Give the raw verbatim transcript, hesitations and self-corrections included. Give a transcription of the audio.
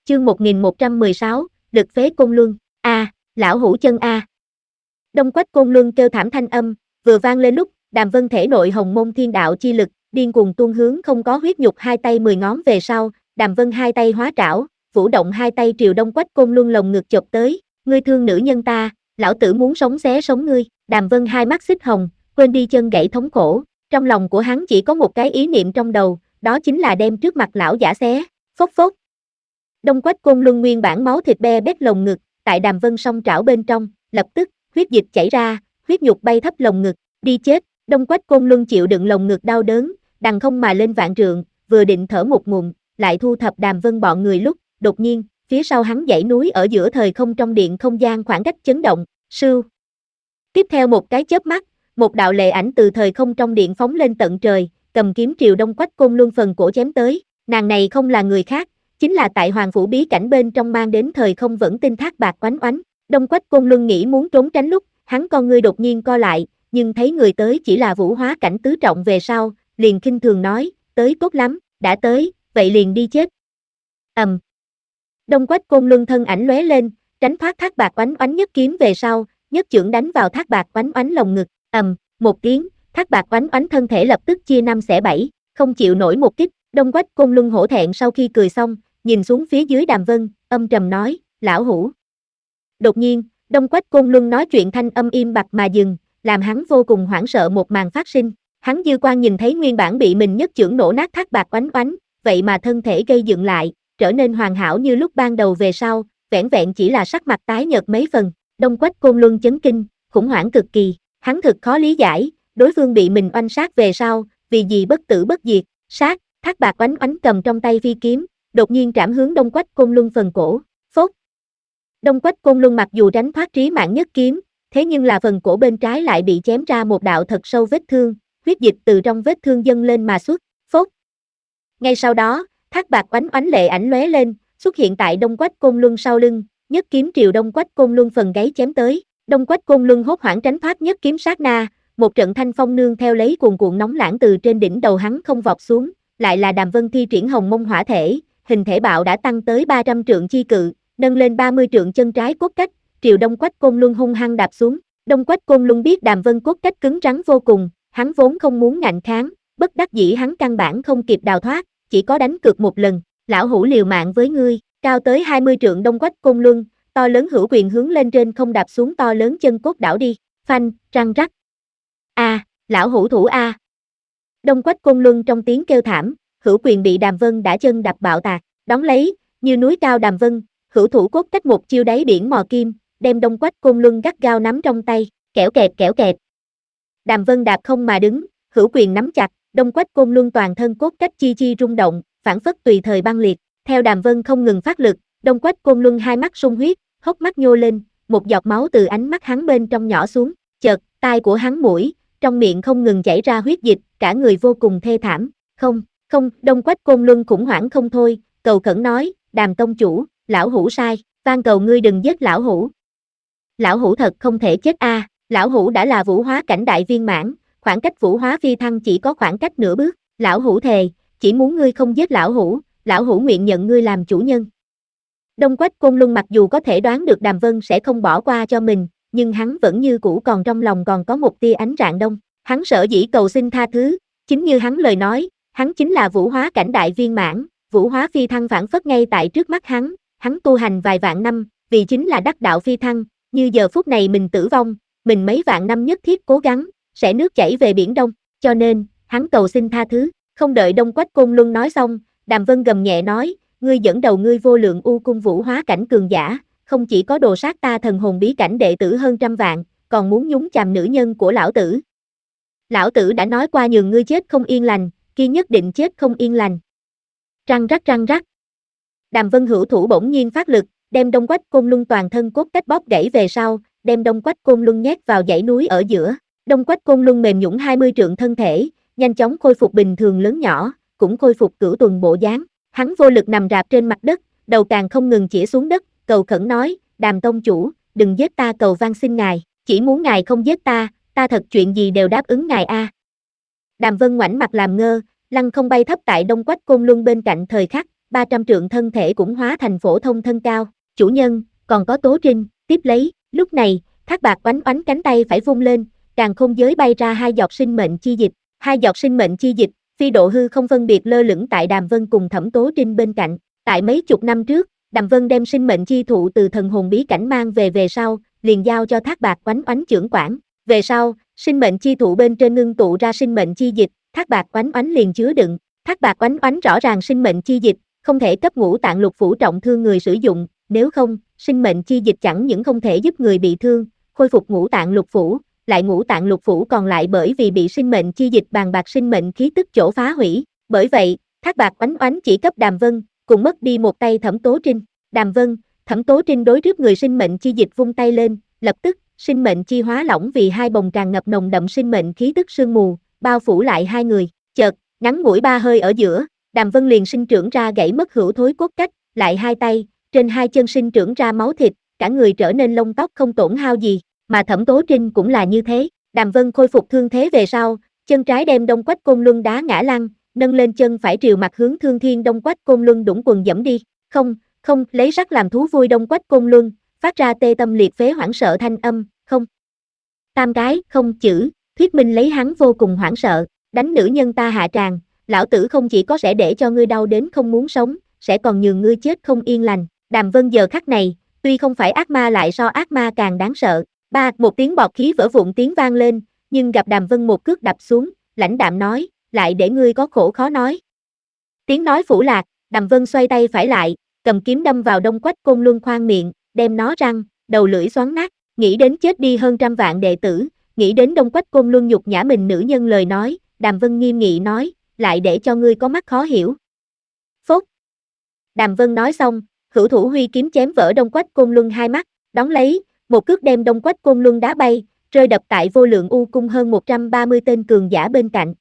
chương một nghìn một trăm mười sáu, lực phế Côn Luân. A, lão hủ chân a. Đông Quách Côn Luân kêu thảm thanh âm, vừa vang lên lúc, Đàm Vân thể nội hồng môn thiên đạo chi lực, điên cuồng tuôn hướng không có huyết nhục hai tay mười ngón về sau, Đàm Vân hai tay hóa trảo, vũ động hai tay triều Đông Quách Côn Luân lồng ngực chộp tới, ngươi thương nữ nhân ta, lão tử muốn sống xé sống ngươi. Đàm Vân hai mắt xích hồng, quên đi chân gãy thống khổ, trong lòng của hắn chỉ có một cái ý niệm trong đầu, đó chính là đem trước mặt lão giả xé, phốc phốc. Đông Quách Côn Luân nguyên bản máu thịt be bét lồng ngực, tại Đàm Vân song trảo bên trong, lập tức, huyết dịch chảy ra, huyết nhục bay thấp lồng ngực, đi chết. Đông Quách Côn Luân chịu đựng lồng ngực đau đớn, đằng không mà lên vạn trượng, vừa định thở một ngụm, lại thu thập Đàm Vân bọn người lúc, đột nhiên, phía sau hắn dãy núi ở giữa thời không trong điện không gian khoảng cách chấn động, sưu. Tiếp theo một cái chớp mắt, một đạo lệ ảnh từ thời không trong điện phóng lên tận trời, cầm kiếm triều Đông Quách Côn Luân phần cổ chém tới, nàng này không là người khác, chính là tại Hoàng phủ bí cảnh bên trong mang đến thời không vẫn tinh Thác Bạt Oánh Oánh. Đông Quách Côn Luân nghĩ muốn trốn tránh lúc, hắn con ngươi đột nhiên co lại, nhưng thấy người tới chỉ là vũ hóa cảnh tứ trọng về sau, liền khinh thường nói, tới tốt lắm, đã tới, vậy liền đi chết. Ầm. Um. Đông Quách Côn Luân thân ảnh lóe lên, tránh thoát Thác Bạt Oánh Oánh nhất kiếm về sau, nhất chưởng đánh vào Thác Bạt Oánh Oánh lồng ngực, ầm, um, một tiếng, Thác Bạt Oánh Oánh thân thể lập tức chia năm xẻ bảy, không chịu nổi một kích. Đông Quách Côn Luân hổ thẹn sau khi cười xong, nhìn xuống phía dưới Đàm Vân, âm trầm nói, lão hủ. Đột nhiên, Đông Quách Côn Luân nói chuyện thanh âm im bặt mà dừng, làm hắn vô cùng hoảng sợ một màn phát sinh. Hắn dư quan nhìn thấy nguyên bản bị mình nhất chưởng nổ nát Thác Bạt Oánh Oánh, vậy mà thân thể gây dựng lại, trở nên hoàn hảo như lúc ban đầu về sau, vẻn vẹn chỉ là sắc mặt tái nhợt mấy phần. Đông Quách Côn Luân chấn kinh, khủng hoảng cực kỳ, hắn thực khó lý giải, đối phương bị mình oanh sát về sau, vì gì bất tử bất diệt, sát. Thác Bạt Oánh Oánh cầm trong tay phi kiếm, đột nhiên trảm hướng Đông Quách Côn Luân phần cổ, phốt. Đông Quách Côn Luân mặc dù tránh thoát trí mạng nhất kiếm, thế nhưng là phần cổ bên trái lại bị chém ra một đạo thật sâu vết thương, huyết dịch từ trong vết thương dâng lên mà xuất, phốt. Ngay sau đó, Thác Bạt Oánh Oánh lệ ảnh lóe lên, xuất hiện tại Đông Quách Côn Luân sau lưng, nhất kiếm triều Đông Quách Côn Luân phần gáy chém tới. Đông Quách Côn Luân hốt hoảng tránh thoát nhất kiếm sát na, một trận thanh phong nương theo lấy cuồn cuộn nóng lãng từ trên đỉnh đầu hắn không vọt xuống, lại là Đàm Vân thi triển hồng mông hỏa thể, hình thể bạo đã tăng tới ba trăm trượng chi cự, nâng lên ba mươi trượng chân trái cốt cách, triều Đông Quách Côn Luân hung hăng đạp xuống. Đông Quách Côn Luân biết Đàm Vân cốt cách cứng rắn vô cùng, hắn vốn không muốn ngạnh kháng, bất đắc dĩ hắn căn bản không kịp đào thoát, chỉ có đánh cược một lần, lão hủ liều mạng với ngươi. Cao tới hai mươi trượng Đông Quách Côn Luân, to lớn hữu quyền hướng lên trên không đạp xuống to lớn chân cốt đảo đi, phanh, răng rắc. A, à, lão hủ thủ a. Đông Quách Côn Luân trong tiếng kêu thảm, hữu quyền bị Đàm Vân đã chân đập bạo tạc, đón lấy, như núi cao Đàm Vân, hữu thủ cốt cách một chiêu đáy biển mò kim, đem Đông Quách Côn Luân gắt gao nắm trong tay, kẻo kẹt kẻo kẹt. Đàm Vân đạp không mà đứng, hữu quyền nắm chặt, Đông Quách Côn Luân toàn thân cốt cách chi chi rung động, phản phất tùy thời băng liệt. Theo Đàm Vân không ngừng phát lực, Đông Quách Côn Luân hai mắt sung huyết, hốc mắt nhô lên, một giọt máu từ ánh mắt hắn bên trong nhỏ xuống, chợt, tai của hắn mũi, trong miệng không ngừng chảy ra huyết dịch, cả người vô cùng thê thảm. Không, không, Đông Quách Côn Luân khủng hoảng không thôi, cầu khẩn nói, Đàm tông chủ, lão hủ sai, van cầu ngươi đừng giết lão hủ. Lão hủ thật không thể chết a, à. Lão hủ đã là vũ hóa cảnh đại viên mãn, khoảng cách vũ hóa phi thăng chỉ có khoảng cách nửa bước, lão hủ thề, chỉ muốn ngươi không giết lão hủ, lão hủ nguyện nhận ngươi làm chủ nhân. Đông Quách Côn Luân mặc dù có thể đoán được Đàm Vân sẽ không bỏ qua cho mình, nhưng hắn vẫn như cũ còn trong lòng còn có một tia ánh rạng đông, hắn sở dĩ cầu xin tha thứ, chính như hắn lời nói, hắn chính là vũ hóa cảnh đại viên mãn, vũ hóa phi thăng phản phất ngay tại trước mắt hắn, hắn tu hành vài vạn năm, vì chính là đắc đạo phi thăng, như giờ phút này mình tử vong, mình mấy vạn năm nhất thiết cố gắng, sẽ nước chảy về biển đông, cho nên, hắn cầu xin tha thứ, không đợi Đông Quách Côn Luân nói xong, Đàm Vân gầm nhẹ nói, ngươi dẫn đầu ngươi vô lượng u cung vũ hóa cảnh cường giả, không chỉ có đồ sát ta thần hồn bí cảnh đệ tử hơn trăm vạn, còn muốn nhúng chàm nữ nhân của lão tử. Lão tử đã nói qua nhường ngươi chết không yên lành, kia nhất định chết không yên lành. Răng rắc răng rắc. Đàm Vân hữu thủ bỗng nhiên phát lực, đem Đông Quách Côn Luân toàn thân cốt cách bóp gãy về sau, đem Đông Quách Côn Luân nhét vào dãy núi ở giữa. Đông Quách Côn Luân mềm nhũn hai mươi trượng thân thể, nhanh chóng khôi phục bình thường lớn nhỏ, cũng khôi phục cửu tuần bộ dáng. Hắn vô lực nằm rạp trên mặt đất, đầu càng không ngừng chĩa xuống đất, cầu khẩn nói, Đàm tông chủ, đừng giết ta cầu van xin ngài, chỉ muốn ngài không giết ta, ta thật chuyện gì đều đáp ứng ngài a. À. Đàm Vân ngoảnh mặt làm ngơ, lăng không bay thấp tại Đông Quách Côn Luân bên cạnh thời khắc, ba trăm trượng thân thể cũng hóa thành phổ thông thân cao. Chủ nhân, còn có Tố Trinh, tiếp lấy, lúc này, Thác Bạt oánh oánh cánh tay phải vung lên, càn khôn giới bay ra hai giọt sinh mệnh chi dịch, hai giọt sinh mệnh chi dịch, phi độ hư không phân biệt lơ lửng tại Đàm Vân cùng Thẩm Tố Trinh bên cạnh. Tại mấy chục năm trước, Đàm Vân đem sinh mệnh chi thụ từ thần hồn bí cảnh mang về về sau, liền giao cho Thác Bạt oánh oánh trưởng quản. Về sau, sinh mệnh chi thụ bên trên ngưng tụ ra sinh mệnh chi dịch, Thác Bạt oánh oánh liền chứa đựng. Thác Bạt oánh oánh rõ ràng sinh mệnh chi dịch không thể cấp ngũ tạng lục phủ trọng thương người sử dụng, nếu không, sinh mệnh chi dịch chẳng những không thể giúp người bị thương, khôi phục ngũ tạng lục phủ, lại ngũ tạng lục phủ còn lại bởi vì bị sinh mệnh chi dịch bàn bạc sinh mệnh khí tức chỗ phá hủy. Bởi vậy, Thác Bạt oánh oánh chỉ cấp Đàm Vân, cùng mất đi một tay Thẩm Tố Trinh. Đàm Vân, Thẩm Tố Trinh đối trước người sinh mệnh chi dịch vung tay lên, lập tức, sinh mệnh chi hóa lỏng vì hai bồng tràn ngập nồng đậm sinh mệnh khí tức sương mù, bao phủ lại hai người. Chợt, ngắn ngủi ba hơi ở giữa, Đàm Vân liền sinh trưởng ra gãy mất hữu thối cốt cách, lại hai tay, trên hai chân sinh trưởng ra máu thịt, cả người trở nên lông tóc không tổn hao gì, mà Thẩm Tố Trinh cũng là như thế. Đàm Vân khôi phục thương thế về sau, chân trái đem Đông Quách Côn Luân đá ngã lăn, nâng lên chân phải triều mặt hướng Thương Thiên Đông Quách Côn Luân đũng quần dẫm đi. Không, không, lấy sắc làm thú vui Đông Quách Côn Luân, phát ra tê tâm liệt phế hoảng sợ thanh âm, không. Tam cái, không chữ, thuyết minh lấy hắn vô cùng hoảng sợ, đánh nữ nhân ta hạ tràng, lão tử không chỉ có sẽ để cho ngươi đau đến không muốn sống, sẽ còn nhường ngươi chết không yên lành. Đàm Vân giờ khắc này, tuy không phải ác ma lại so ác ma càng đáng sợ. Ba, một tiếng bọt khí vỡ vụn tiếng vang lên, nhưng gặp Đàm Vân một cước đập xuống, lãnh đạm nói, lại để ngươi có khổ khó nói. Tiếng nói phủ lạc, Đàm Vân xoay tay phải lại, cầm kiếm đâm vào Đông Quách Côn Luân khoang miệng, đem nó răng, đầu lưỡi xoắn nát, nghĩ đến chết đi hơn trăm vạn đệ tử, nghĩ đến Đông Quách Côn Luân nhục nhã mình nữ nhân lời nói, Đàm Vân nghiêm nghị nói, lại để cho ngươi có mắt khó hiểu. Phốt. Đàm Vân nói xong, hữu thủ huy kiếm chém vỡ Đông Quách Côn Luân hai mắt, đón lấy, một cước đem Đông Quách Côn Luân đá bay, rơi đập tại Vô Lượng U Cung hơn một trăm ba mươi tên cường giả bên cạnh.